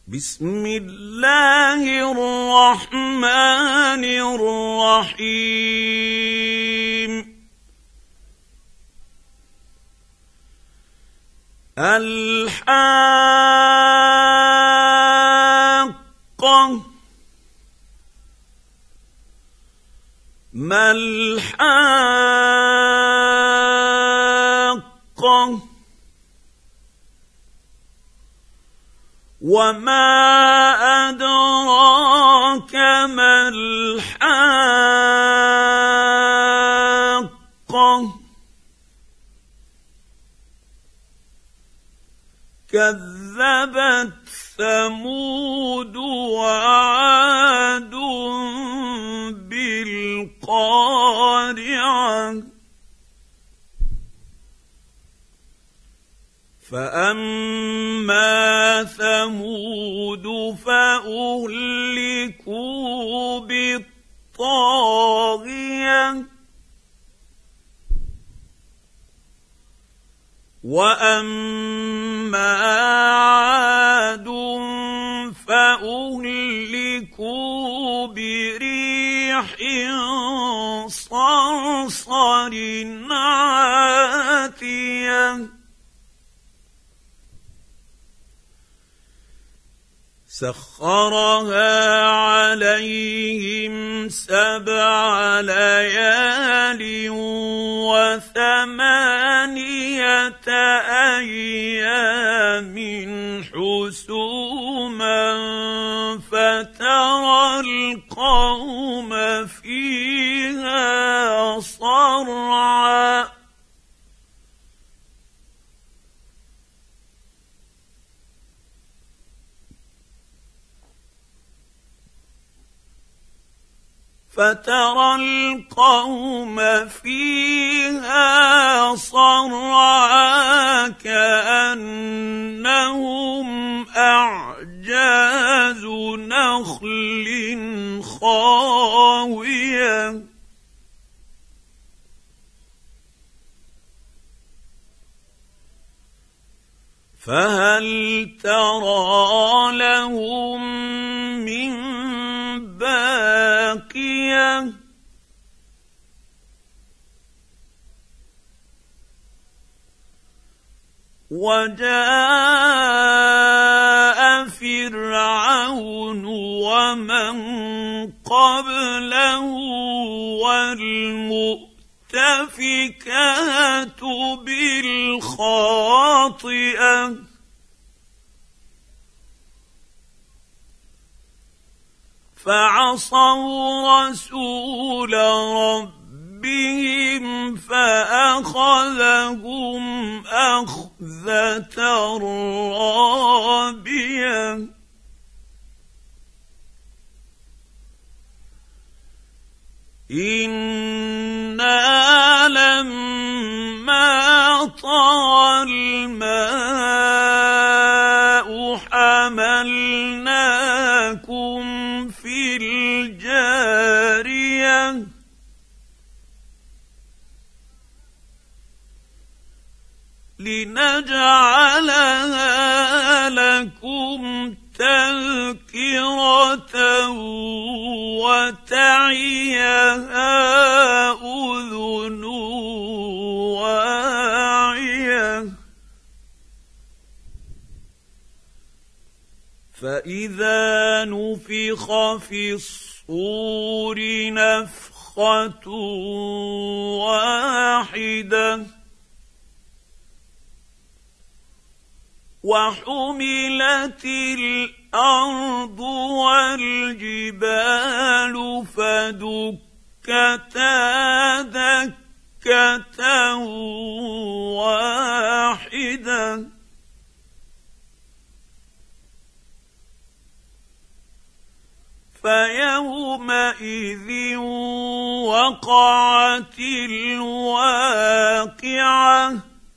بسم الله الرحمن الرحيم الحاقة ما الحاقة وما أدراك ما الحاقة كذبت ثمود وعاد بالقارعة فأما ثمود فأهلكوا بالطاغية وأما عاد فأهلكوا بريح صرصر عاتية سخرها عليهم 7 ليال و8 أيام حسوما فترى القوم فيها صرعا كأنهم أعجاز نخل خاوية فهل ترى لهم من باقية وجاء فرعون ومن قبله والمؤتفكات بالخاطئة فعصوا رسول ربهم فأخذهم أخذة رابية إنا لما طغى الماء حملناكم في الجارية لنجعلها لكم تذكرة وتعيها أذن واعية فإذا نفخ في الصور نفخة واحدة وحملت الأرض والجبال فدكتا دكة واحدة فيومئذ وقعت الواقعة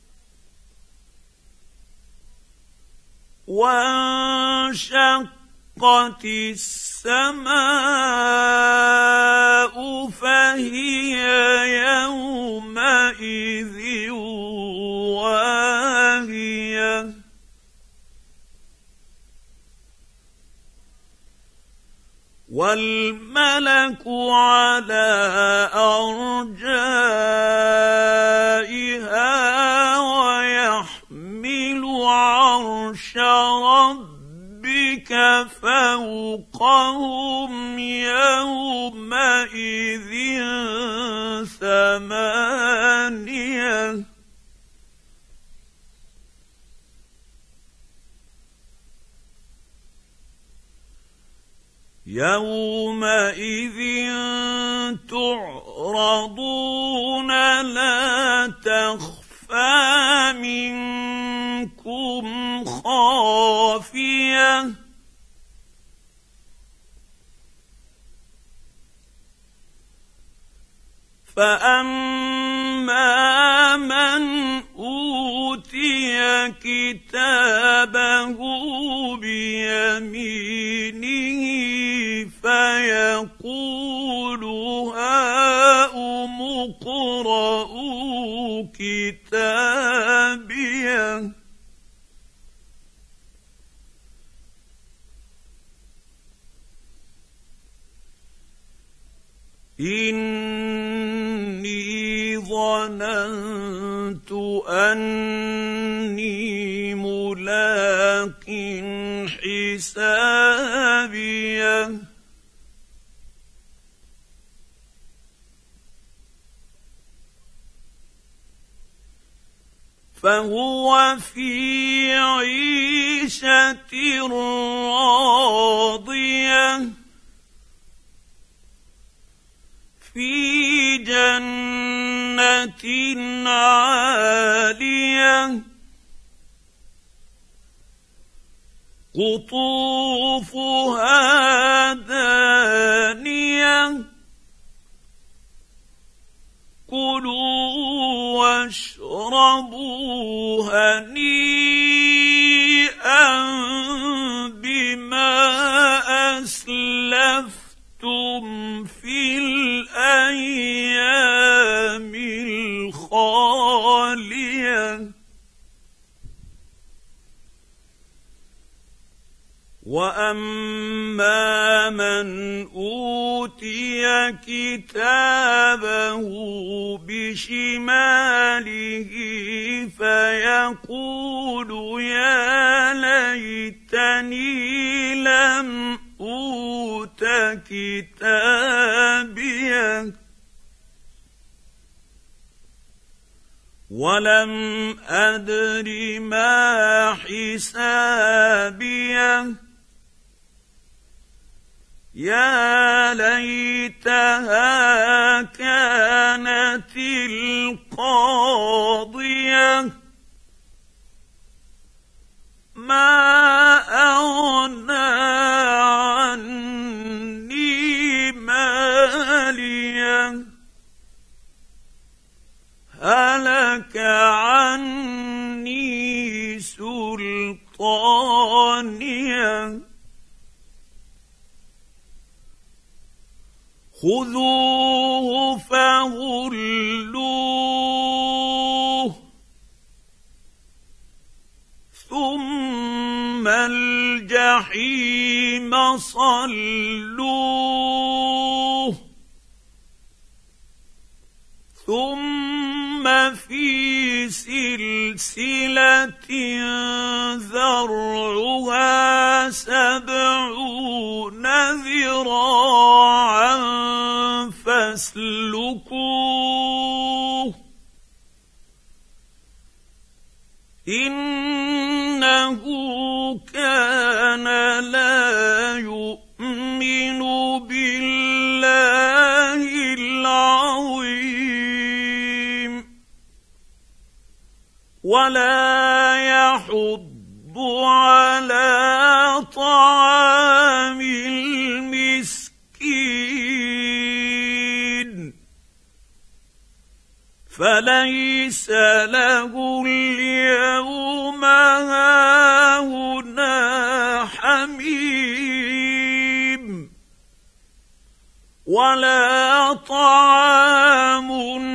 وانشقت السماء فهي يومئذ واهية والملك على أرجائها ويحمل عرش ربك فوقهم يومئذ ثمانية يومئذ تعرضون لا تخفى منكم خافية فأما من أوتي كتابه بيمينه فيقول هاؤم اقرءوا كتابيه إني ظننت أني ملاق حسابيه فهو في عيشة راضية في جنة عالية قطوفها دانية كلوا واشربوا هنيئا بما أسلفتم في الأيام الخالية وأما من أوتي كتابه بشماله فيقول يا ليتني لم أوت كتابيه ولم أدر ما حسابيه يا ليتها كانت القاضية ما أغنى عني ماليه هلك عني سلطانيه خذوه فغلوه ثم الجحيم صلوه ثم في سلسلة ذرعها 70 ذراعا فاسلكوه إنه كان لا يؤمن بالله العظيم ولا يحض على طعام المسكين فليس له اليوم هاهنا حميم ولا طعام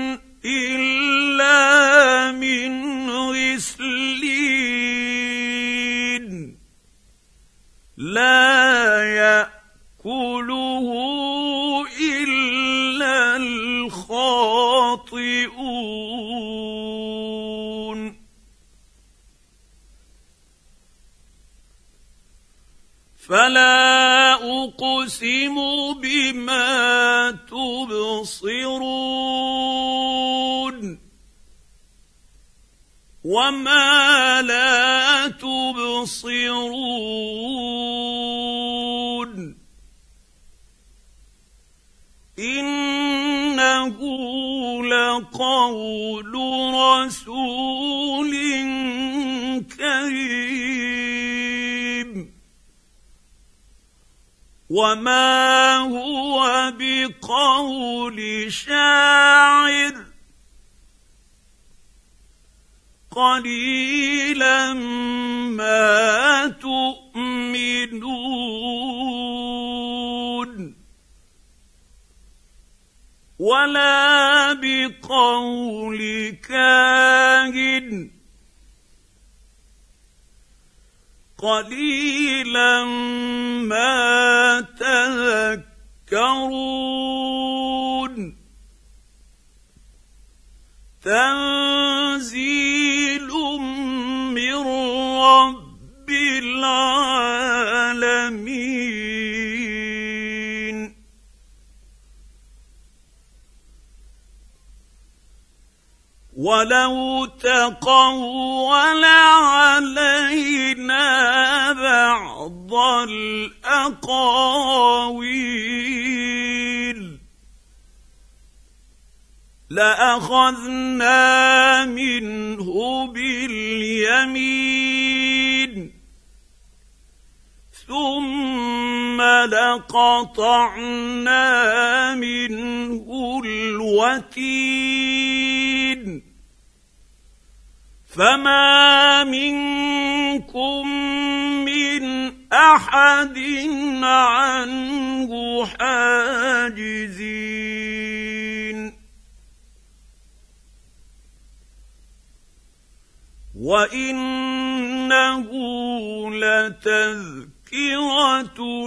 إلا من غسلين لا يأكله ياكله الا الخاطئون فلا اقسم بما تبصرون وما لا تبصرون انه لقول رسول كريم وما هو بقول شاعر قليلا ما تؤمنون ولا بقول كاهن قليلا ما تذكرون تنزيل من رب العالمين ولو تقول علينا بعض الأقاويل لأخذنا منه باليمين ثم لقطعنا منه الوتين فما منكم من أحد عنه حاجزين وإنه لتذكرة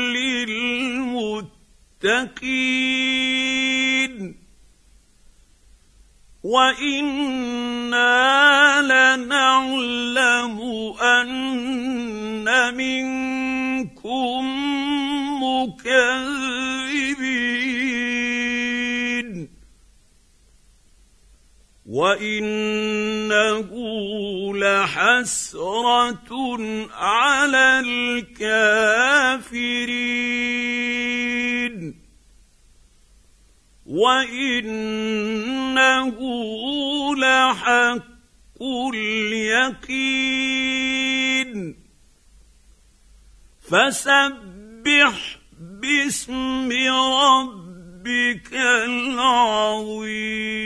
للمتقين وإنا لنعلم أن منكم مكذبين وإنه لحسرة على الكافرين وإنه لحق اليقين فسبح باسم ربك العظيم